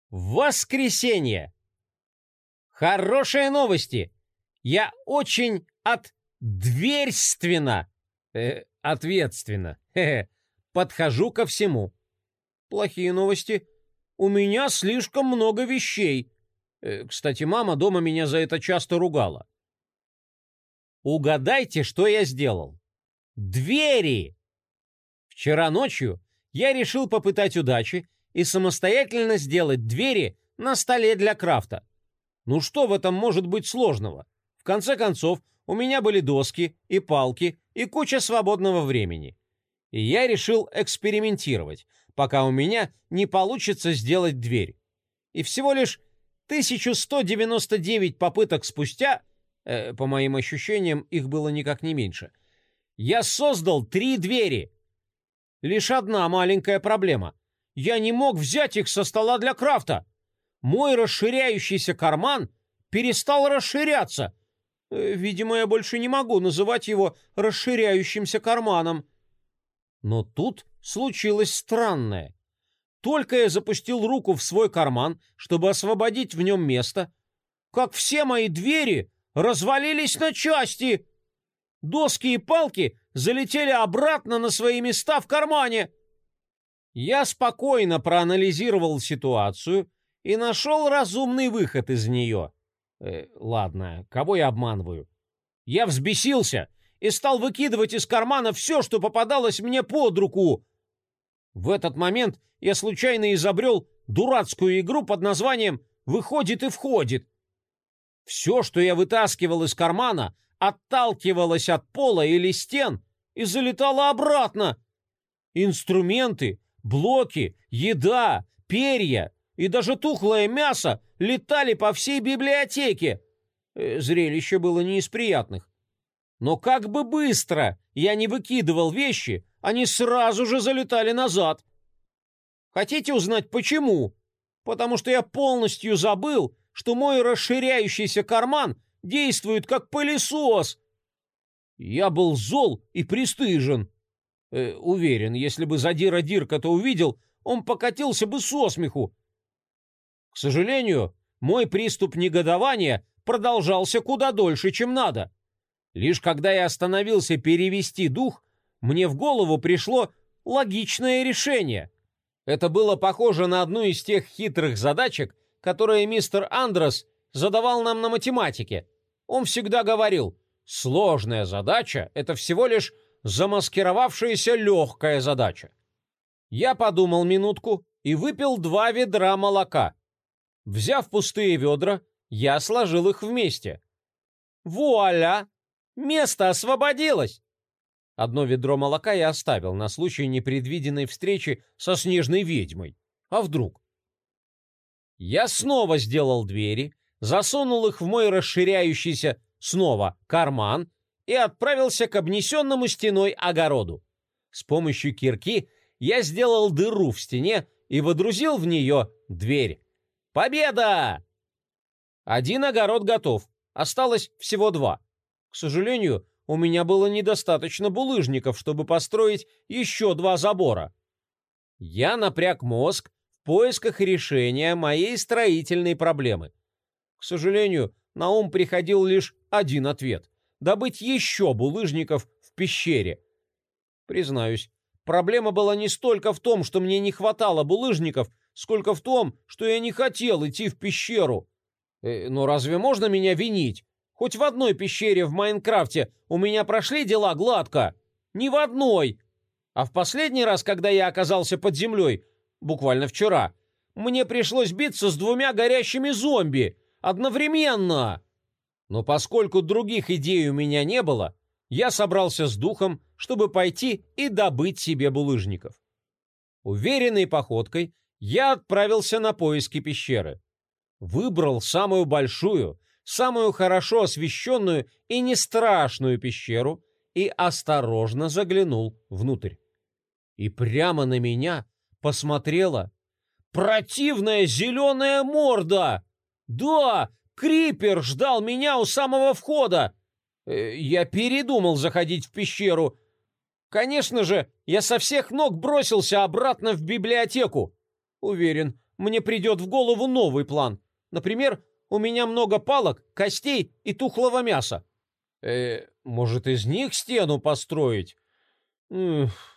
Воскресенье! Хорошие новости! Я очень ответственно подхожу ко всему. Плохие новости. У меня слишком много вещей. Кстати, мама дома меня за это часто ругала. Угадайте, что я сделал? Двери! Вчера ночью я решил попытать удачи и самостоятельно сделать двери на столе для крафта. Ну что в этом может быть сложного? В конце концов, у меня были доски и палки и куча свободного времени. И я решил экспериментировать, пока у меня не получится сделать дверь. И всего лишь 1199 попыток спустя, по моим ощущениям, их было никак не меньше, я создал 3 двери. Лишь одна маленькая проблема. Я не мог взять их со стола для крафта. Мой расширяющийся карман перестал расширяться. Видимо, я больше не могу называть его расширяющимся карманом. Но тут случилось странное. Только я запустил руку в свой карман, чтобы освободить в нем место, как все мои двери развалились на части. Доски и палки залетели обратно на свои места в кармане. Я спокойно проанализировал ситуацию и нашел разумный выход из нее. Ладно, кого я обманываю? Я взбесился и стал выкидывать из кармана все, что попадалось мне под руку. В этот момент я случайно изобрел дурацкую игру под названием «Выходит и входит». Все, что я вытаскивал из кармана, отталкивалось от пола или стен и залетало обратно. Инструменты, блоки, еда, перья и даже тухлое мясо летали по всей библиотеке. Зрелище было не из приятных. Но как бы быстро я не выкидывал вещи, они сразу же залетали назад. Хотите узнать почему? Потому что я полностью забыл, что мой расширяющийся карман действует как пылесос. Я был зол и пристыжен. Уверен, если бы задира Дирк это увидел, он покатился бы со смеху. К сожалению, мой приступ негодования продолжался куда дольше, чем надо. Лишь когда я остановился перевести дух, мне в голову пришло логичное решение. Это было похоже на одну из тех хитрых задачек, которые мистер Андрес задавал нам на математике. Он всегда говорил: сложная задача — это всего лишь замаскировавшаяся легкая задача. Я подумал минутку и выпил 2 ведра молока. Взяв пустые ведра, я сложил их вместе. Вуаля! Место освободилось! Одно ведро молока я оставил на случай непредвиденной встречи со снежной ведьмой. А вдруг? Я снова сделал двери, засунул их в мой расширяющийся снова карман и отправился к обнесенному стеной огороду. С помощью кирки я сделал дыру в стене и водрузил в нее дверь. Победа! 1 огород готов, осталось всего 2. К сожалению, у меня было недостаточно булыжников, чтобы построить еще 2 забора. Я напряг мозг в поисках решения моей строительной проблемы. К сожалению, на ум приходил лишь один ответ — добыть еще булыжников в пещере. Признаюсь, проблема была не столько в том, что мне не хватало булыжников, сколько в том, что я не хотел идти в пещеру. Но разве можно меня винить? Хоть в одной пещере в Майнкрафте у меня прошли дела гладко. Ни в одной. А в последний раз, когда я оказался под землей, буквально вчера, мне пришлось биться с 2 горящими зомби одновременно. Но поскольку других идей у меня не было, я собрался с духом, чтобы пойти и добыть себе булыжников. Уверенной походкой я отправился на поиски пещеры. Выбрал самую большую, самую хорошо освещенную и не страшную пещеру и осторожно заглянул внутрь. И прямо на меня посмотрела противная зеленая морда. Да, Крипер ждал меня у самого входа. Я передумал заходить в пещеру. Конечно же, я со всех ног бросился обратно в библиотеку. Уверен, мне придет в голову новый план. Например, у меня много палок, костей и тухлого мяса. Может, из них стену построить?